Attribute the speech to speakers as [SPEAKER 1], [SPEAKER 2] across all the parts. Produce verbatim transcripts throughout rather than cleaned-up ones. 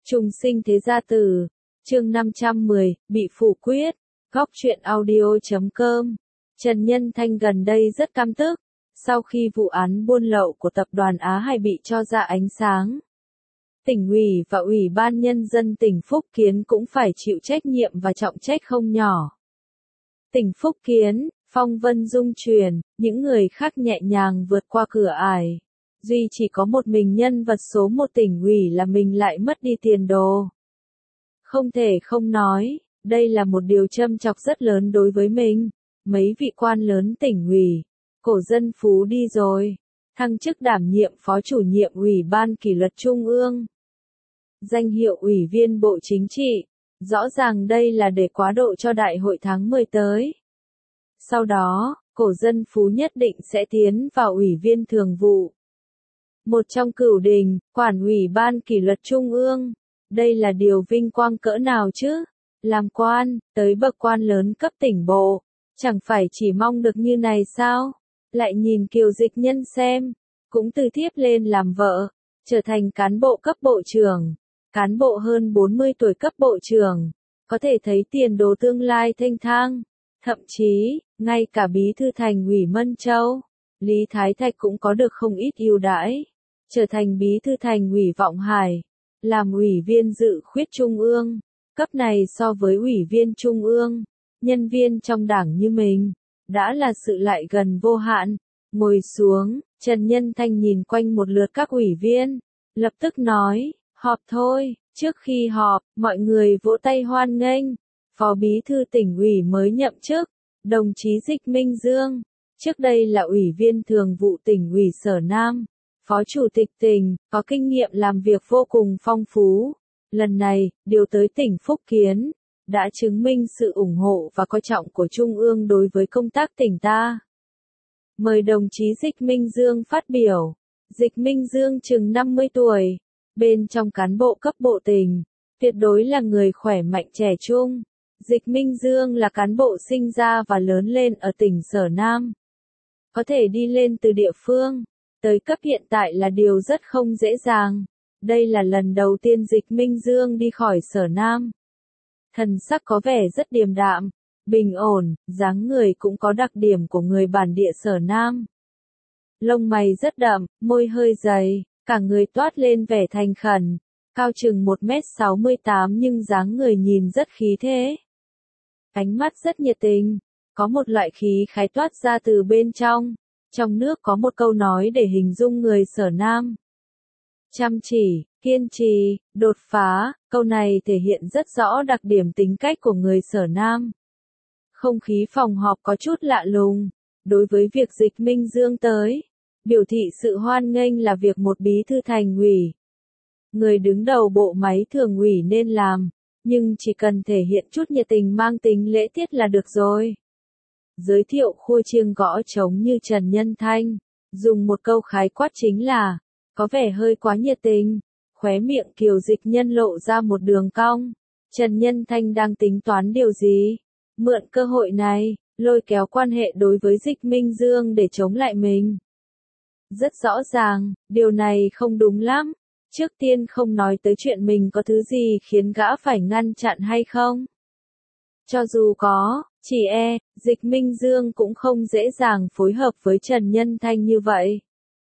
[SPEAKER 1] Trùng sinh thế gia tử, chương năm trăm mười, bị phủ quyết, góc truyện audio chấm com. Trần Nhân Thanh gần đây rất căm tức, sau khi vụ án buôn lậu của tập đoàn Á Hải bị cho ra ánh sáng. Tỉnh ủy và Ủy ban Nhân dân tỉnh Phúc Kiến cũng phải chịu trách nhiệm và trọng trách không nhỏ. Tỉnh Phúc Kiến, phong vân dung truyền, những người khác nhẹ nhàng vượt qua cửa ải. Duy chỉ có một mình nhân vật số một tỉnh ủy là mình lại mất đi tiền đồ. Không thể không nói, đây là một điều châm chọc rất lớn đối với mình. Mấy vị quan lớn tỉnh ủy, cổ dân phú đi rồi, thăng chức đảm nhiệm phó chủ nhiệm Ủy ban Kỷ luật Trung ương. Danh hiệu Ủy viên Bộ Chính trị, rõ ràng đây là để quá độ cho đại hội tháng mười tới. Sau đó, cổ dân phú nhất định sẽ tiến vào Ủy viên Thường vụ. Một trong cửu đình, quản Ủy ban Kỷ luật Trung ương. Đây là điều vinh quang cỡ nào chứ? Làm quan, tới bậc quan lớn cấp tỉnh bộ, chẳng phải chỉ mong được như này sao? Lại nhìn Kiều Dịch Nhân xem, cũng từ thiếp lên làm vợ, trở thành cán bộ cấp bộ trưởng, cán bộ hơn bốn mươi tuổi cấp bộ trưởng, có thể thấy tiền đồ tương lai thênh thang. Thậm chí, ngay cả bí thư thành ủy Mân Châu, Lý Thái Thạch cũng có được không ít ưu đãi, trở thành bí thư thành ủy Vọng Hải, làm ủy viên dự khuyết Trung ương. Cấp này so với ủy viên Trung ương, nhân viên trong đảng như mình, đã là sự lại gần vô hạn. Ngồi xuống, Trần Nhân Thanh nhìn quanh một lượt các ủy viên, lập tức nói, họp thôi. Trước khi họp, mọi người vỗ tay hoan nghênh. Phó bí thư tỉnh ủy mới nhậm chức, đồng chí Dịch Minh Dương, trước đây là ủy viên thường vụ tỉnh ủy Sở Nam, phó chủ tịch tỉnh, có kinh nghiệm làm việc vô cùng phong phú. Lần này, điều tới tỉnh Phúc Kiến, đã chứng minh sự ủng hộ và coi trọng của Trung ương đối với công tác tỉnh ta. Mời đồng chí Dịch Minh Dương phát biểu. Dịch Minh Dương chừng năm mươi tuổi, bên trong cán bộ cấp bộ tỉnh, tuyệt đối là người khỏe mạnh trẻ trung. Dịch Minh Dương là cán bộ sinh ra và lớn lên ở tỉnh Sở Nam. Có thể đi lên từ địa phương tới cấp hiện tại là điều rất không dễ dàng. Đây là lần đầu tiên Dịch Minh Dương đi khỏi Sở Nam. Thần sắc có vẻ rất điềm đạm, bình ổn, dáng người cũng có đặc điểm của người bản địa Sở Nam. Lông mày rất đậm, môi hơi dày, cả người toát lên vẻ thành khẩn, cao chừng một mét sáu mươi tám nhưng dáng người nhìn rất khí thế. Ánh mắt rất nhiệt tình, có một loại khí khái toát ra từ bên trong. Trong nước có một câu nói để hình dung người Sở Nam. Chăm chỉ, kiên trì, đột phá, câu này thể hiện rất rõ đặc điểm tính cách của người Sở Nam. Không khí phòng họp có chút lạ lùng, đối với việc Dịch Minh Dương tới, biểu thị sự hoan nghênh là việc một bí thư thành ủy, người đứng đầu bộ máy thường ủy nên làm, nhưng chỉ cần thể hiện chút nhiệt tình mang tính lễ tiết là được rồi. Giới thiệu khua chiêng gõ trống như Trần Nhân Thanh, dùng một câu khái quát chính là, có vẻ hơi quá nhiệt tình. Khóe miệng Kiều Dịch Nhân lộ ra một đường cong. Trần Nhân Thanh đang tính toán điều gì? Mượn cơ hội này, lôi kéo quan hệ đối với Dịch Minh Dương để chống lại mình. Rất rõ ràng, điều này không đúng lắm. Trước tiên không nói tới chuyện mình có thứ gì khiến gã phải ngăn chặn hay không. Cho dù có, chỉ e, Dịch Minh Dương cũng không dễ dàng phối hợp với Trần Nhân Thanh như vậy.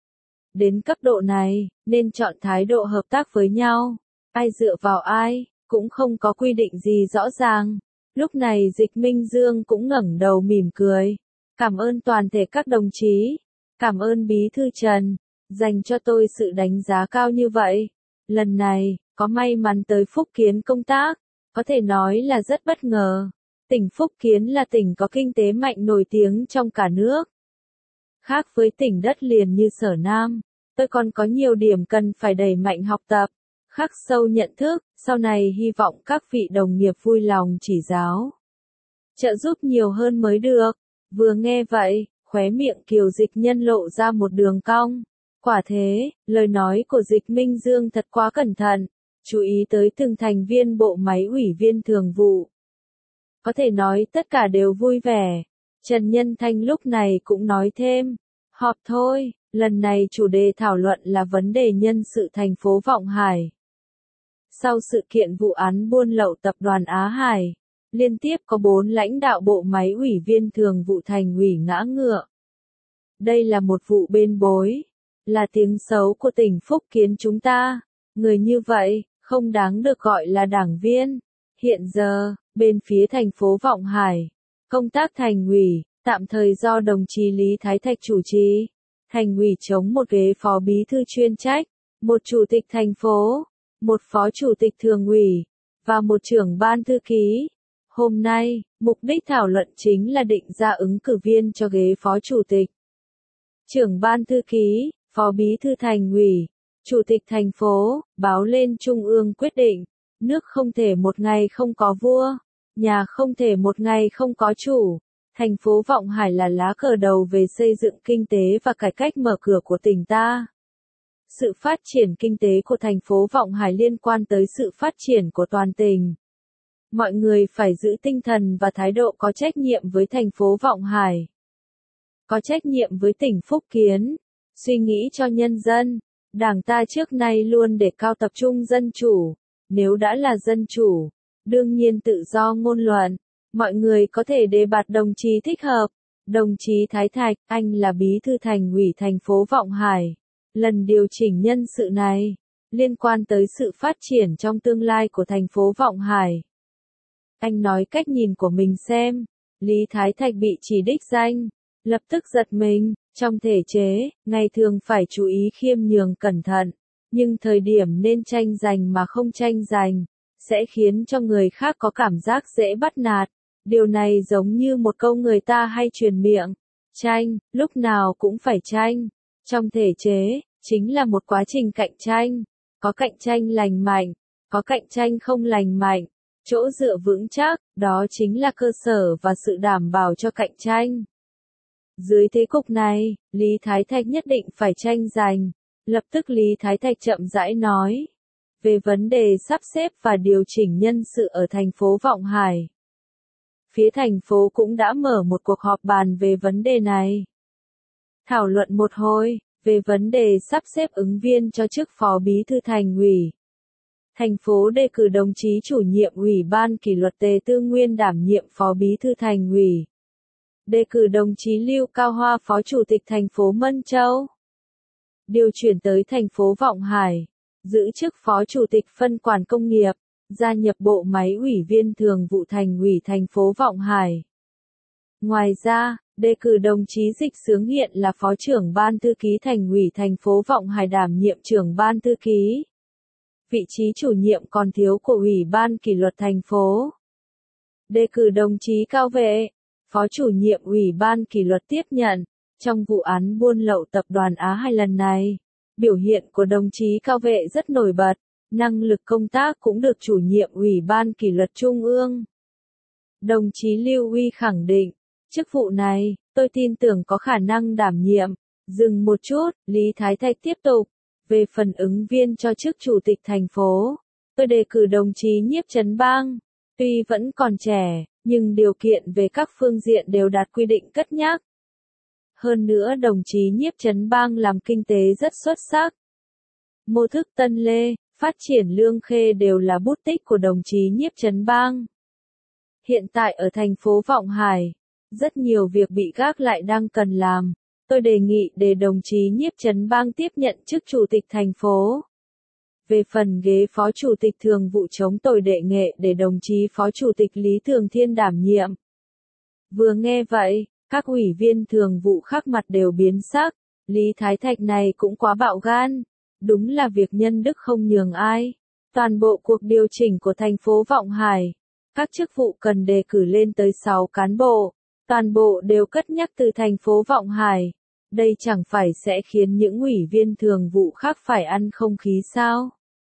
[SPEAKER 1] Đến cấp độ này, nên chọn thái độ hợp tác với nhau. Ai dựa vào ai, cũng không có quy định gì rõ ràng. Lúc này Dịch Minh Dương cũng ngẩng đầu mỉm cười. Cảm ơn toàn thể các đồng chí. Cảm ơn bí thư Trần, dành cho tôi sự đánh giá cao như vậy. Lần này, có may mắn tới Phúc Kiến công tác, có thể nói là rất bất ngờ. Tỉnh Phúc Kiến là tỉnh có kinh tế mạnh nổi tiếng trong cả nước. Khác với tỉnh đất liền như Sở Nam, tôi còn có nhiều điểm cần phải đẩy mạnh học tập, khắc sâu nhận thức, sau này hy vọng các vị đồng nghiệp vui lòng chỉ giáo, trợ giúp nhiều hơn mới được. Vừa nghe vậy, khóe miệng Kiều Dịch Nhân lộ ra một đường cong. Quả thế, lời nói của Dịch Minh Dương thật quá cẩn thận, chú ý tới từng thành viên bộ máy ủy viên thường vụ. Có thể nói tất cả đều vui vẻ. Trần Nhân Thanh lúc này cũng nói thêm, họp thôi, lần này chủ đề thảo luận là vấn đề nhân sự thành phố Vọng Hải. Sau sự kiện vụ án buôn lậu tập đoàn Á Hải, liên tiếp có bốn lãnh đạo bộ máy ủy viên thường vụ thành ủy ngã ngựa. Đây là một vụ bê bối, là tiếng xấu của tỉnh Phúc Kiến chúng ta. Người như vậy, không đáng được gọi là đảng viên. Hiện giờ, bên phía thành phố Vọng Hải, công tác thành ủy, tạm thời do đồng chí Lý Thái Thạch chủ trì. Thành ủy trống một ghế phó bí thư chuyên trách, một chủ tịch thành phố, một phó chủ tịch thường ủy, và một trưởng ban thư ký. Hôm nay, mục đích thảo luận chính là định ra ứng cử viên cho ghế phó chủ tịch, trưởng ban thư ký, phó bí thư thành ủy, chủ tịch thành phố. Báo lên Trung ương quyết định, nước không thể một ngày không có vua, nhà không thể một ngày không có chủ. Thành phố Vọng Hải là lá cờ đầu về xây dựng kinh tế và cải cách mở cửa của tỉnh ta. Sự phát triển kinh tế của thành phố Vọng Hải liên quan tới sự phát triển của toàn tỉnh. Mọi người phải giữ tinh thần và thái độ có trách nhiệm với thành phố Vọng Hải, có trách nhiệm với tỉnh Phúc Kiến, suy nghĩ cho nhân dân. Đảng ta trước nay luôn đề cao tập trung dân chủ. Nếu đã là dân chủ, đương nhiên tự do ngôn luận. Mọi người có thể đề bạt đồng chí thích hợp. Đồng chí Thái Thạch, anh là bí thư thành ủy thành phố Vọng Hải. Lần điều chỉnh nhân sự này, liên quan tới sự phát triển trong tương lai của thành phố Vọng Hải. Anh nói cách nhìn của mình xem. Lý Thái Thạch bị chỉ đích danh, lập tức giật mình. Trong thể chế, ngày thường phải chú ý khiêm nhường cẩn thận, nhưng thời điểm nên tranh giành mà không tranh giành, sẽ khiến cho người khác có cảm giác dễ bắt nạt. Điều này giống như một câu người ta hay truyền miệng, tranh, lúc nào cũng phải tranh. Trong thể chế, chính là một quá trình cạnh tranh, có cạnh tranh lành mạnh, có cạnh tranh không lành mạnh. Chỗ dựa vững chắc, đó chính là cơ sở và sự đảm bảo cho cạnh tranh. Dưới thế cục này, Lý Thái Thạch nhất định phải tranh giành. Lập tức Lý Thái Thạch chậm rãi nói về vấn đề sắp xếp và điều chỉnh nhân sự ở thành phố Vọng Hải. Phía thành phố cũng đã mở một cuộc họp bàn về vấn đề này. Thảo luận một hồi về vấn đề sắp xếp ứng viên cho chức phó bí thư thành ủy. Thành phố đề cử đồng chí chủ nhiệm Ủy ban kỷ luật Tề Tư Nguyên đảm nhiệm phó bí thư thành ủy. Đề cử đồng chí Lưu Cao Hoa phó chủ tịch thành phố Mân Châu. Điều chuyển tới thành phố Vọng Hải, giữ chức phó chủ tịch phân quản công nghiệp, gia nhập bộ máy ủy viên thường vụ thành ủy thành phố Vọng Hải. Ngoài ra, đề cử đồng chí Dịch Xướng hiện là phó trưởng ban thư ký thành ủy thành phố Vọng Hải đảm nhiệm trưởng ban thư ký. Vị trí chủ nhiệm còn thiếu của Ủy ban kỷ luật thành phố. Đề cử đồng chí Cao Vệ, phó chủ nhiệm Ủy ban kỷ luật tiếp nhận. Trong vụ án buôn lậu tập đoàn Á Hải lần này, biểu hiện của đồng chí Cao Vệ rất nổi bật, năng lực công tác cũng được chủ nhiệm Ủy ban kỷ luật Trung ương. Đồng chí Lưu Uy khẳng định, chức vụ này, tôi tin tưởng có khả năng đảm nhiệm. Dừng một chút, Lý Thái Thạch tiếp tục. Về phần ứng viên cho chức chủ tịch thành phố, tôi đề cử đồng chí Nhiếp Trấn Bang. Tuy vẫn còn trẻ, nhưng điều kiện về các phương diện đều đạt quy định cất nhắc. Hơn nữa đồng chí Nhiếp Trấn Bang làm kinh tế rất xuất sắc. Mô thức Tân Lê, phát triển Lương Khê đều là bút tích của đồng chí Nhiếp Trấn Bang. Hiện tại ở thành phố Vọng Hải, rất nhiều việc bị gác lại đang cần làm. Tôi đề nghị để đồng chí Nhiếp Trấn Bang tiếp nhận chức chủ tịch thành phố. Về phần ghế phó chủ tịch thường vụ chống tồi đệ nghệ để đồng chí phó chủ tịch Lý Thường Thiên đảm nhiệm. Vừa nghe vậy, các ủy viên thường vụ khác mặt đều biến sắc. Lý Thái Thạch này cũng quá bạo gan. Đúng là việc nhân đức không nhường ai. Toàn bộ cuộc điều chỉnh của thành phố Vọng Hải, các chức vụ cần đề cử lên tới sáu cán bộ. Toàn bộ đều cất nhắc từ thành phố Vọng Hải. Đây chẳng phải sẽ khiến những ủy viên thường vụ khác phải ăn không khí sao?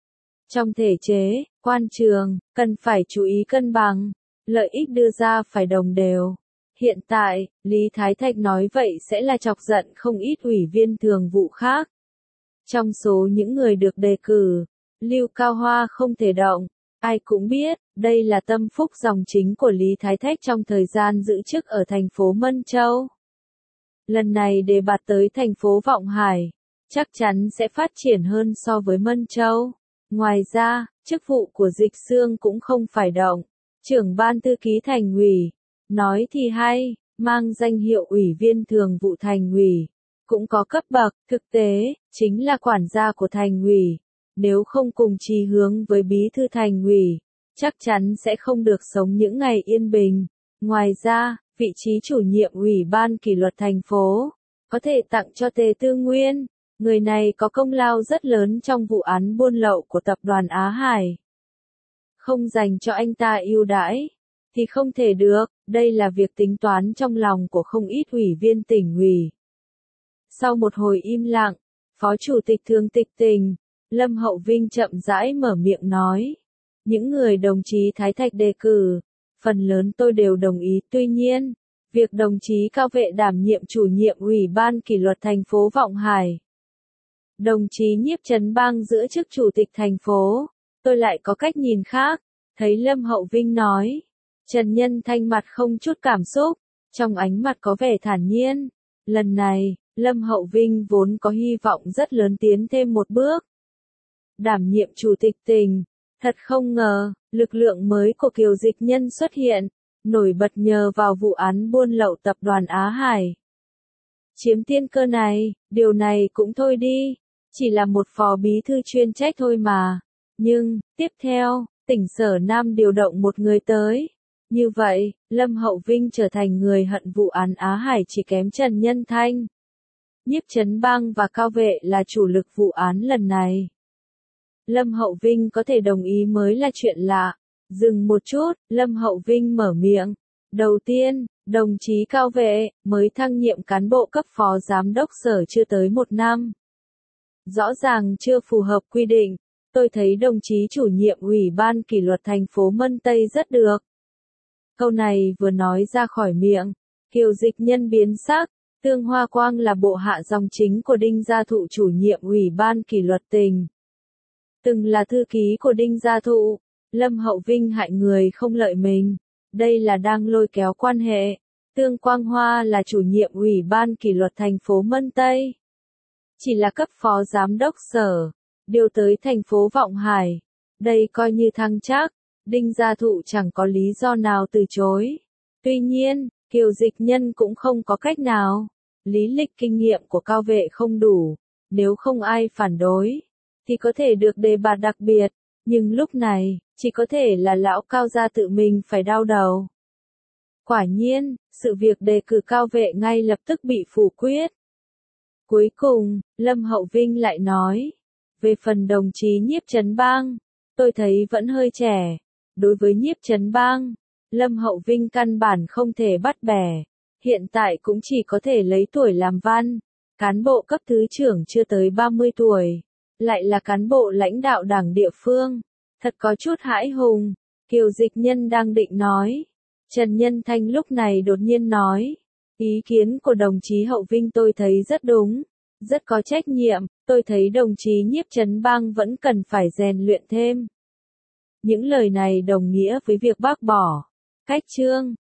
[SPEAKER 1] Trong thể chế, quan trường, cần phải chú ý cân bằng, lợi ích đưa ra phải đồng đều. Hiện tại, Lý Thái Thạch nói vậy sẽ là chọc giận không ít ủy viên thường vụ khác. Trong số những người được đề cử, Lưu Cao Hoa không thể động. Ai cũng biết, đây là tâm phúc dòng chính của Lý Thái Thạch trong thời gian giữ chức ở thành phố Mân Châu. Lần này đề bạt tới thành phố Vọng Hải, chắc chắn sẽ phát triển hơn so với Mân Châu. Ngoài ra, chức vụ của Dịch Xương cũng không phải động. Trưởng ban thư ký thành ủy, nói thì hay, mang danh hiệu ủy viên thường vụ thành ủy, cũng có cấp bậc, thực tế, chính là quản gia của thành ủy. Nếu không cùng chí hướng với bí thư thành ủy, chắc chắn sẽ không được sống những ngày yên bình. Ngoài ra, vị trí chủ nhiệm ủy ban kỷ luật thành phố, có thể tặng cho Tề Tư Nguyên. Người này có công lao rất lớn trong vụ án buôn lậu của tập đoàn Á Hải. Không dành cho anh ta ưu đãi, thì không thể được, đây là việc tính toán trong lòng của không ít ủy viên tỉnh ủy. Sau một hồi im lặng, Phó Chủ tịch Thường tịch Tỉnh, Lâm Hậu Vinh chậm rãi mở miệng nói. Những người đồng chí Thái Thạch đề cử, phần lớn tôi đều đồng ý, tuy nhiên, việc đồng chí Cao Vệ đảm nhiệm chủ nhiệm ủy ban kỷ luật thành phố Vọng Hải. Đồng chí Nhiếp Trấn Bang giữ chức chủ tịch thành phố, tôi lại có cách nhìn khác, thấy Lâm Hậu Vinh nói. Trần Nhân Thanh mặt không chút cảm xúc, trong ánh mặt có vẻ thản nhiên. Lần này, Lâm Hậu Vinh vốn có hy vọng rất lớn tiến thêm một bước. Đảm nhiệm chủ tịch tỉnh, thật không ngờ, lực lượng mới của Kiều Dịch Nhân xuất hiện, nổi bật nhờ vào vụ án buôn lậu tập đoàn Á Hải. Chiếm tiên cơ này, điều này cũng thôi đi, chỉ là một phó bí thư chuyên trách thôi mà. Nhưng, tiếp theo, tỉnh Sở Nam điều động một người tới. Như vậy, Lâm Hậu Vinh trở thành người hận vụ án Á Hải chỉ kém Trần Nhân Thanh. Nhiếp Trấn Bang và Cao Vệ là chủ lực vụ án lần này. Lâm Hậu Vinh có thể đồng ý mới là chuyện lạ. Dừng một chút, Lâm Hậu Vinh mở miệng. Đầu tiên, đồng chí Cao Vệ, mới thăng nhiệm cán bộ cấp phó giám đốc sở chưa tới một năm. Rõ ràng chưa phù hợp quy định, tôi thấy đồng chí chủ nhiệm ủy ban kỷ luật thành phố Mân Tây rất được. Câu này vừa nói ra khỏi miệng, Kiều Dịch Nhân biến sắc. Tương Hoa Quang là bộ hạ dòng chính của Đinh Gia Thụ chủ nhiệm ủy ban kỷ luật tỉnh. Từng là thư ký của Đinh Gia Thụ, Lâm Hậu Vinh hại người không lợi mình. Đây là đang lôi kéo quan hệ. Tương Quang Hoa là chủ nhiệm ủy ban kỷ luật thành phố Mân Tây. Chỉ là cấp phó giám đốc sở, điều tới thành phố Vọng Hải. Đây coi như thăng trắc, Đinh Gia Thụ chẳng có lý do nào từ chối. Tuy nhiên, Kiều Dịch Nhân cũng không có cách nào. Lý lịch kinh nghiệm của Cao Vệ không đủ, nếu không ai phản đối, thì có thể được đề bạt đặc biệt, nhưng lúc này, chỉ có thể là lão Cao gia tự mình phải đau đầu. Quả nhiên, sự việc đề cử Cao Vệ ngay lập tức bị phủ quyết. Cuối cùng, Lâm Hậu Vinh lại nói, về phần đồng chí Nhiếp Trấn Bang, tôi thấy vẫn hơi trẻ. Đối với Nhiếp Trấn Bang, Lâm Hậu Vinh căn bản không thể bắt bẻ, hiện tại cũng chỉ có thể lấy tuổi làm văn, cán bộ cấp thứ trưởng chưa tới ba mươi tuổi, lại là cán bộ lãnh đạo đảng địa phương, thật có chút hãi hùng. Kiều Dịch Nhân đang định nói, Trần Nhân Thanh lúc này đột nhiên nói, ý kiến của đồng chí Hậu Vinh tôi thấy rất đúng, rất có trách nhiệm, tôi thấy đồng chí Nhiếp Trấn Bang vẫn cần phải rèn luyện thêm. Những lời này đồng nghĩa với việc bác bỏ cách chương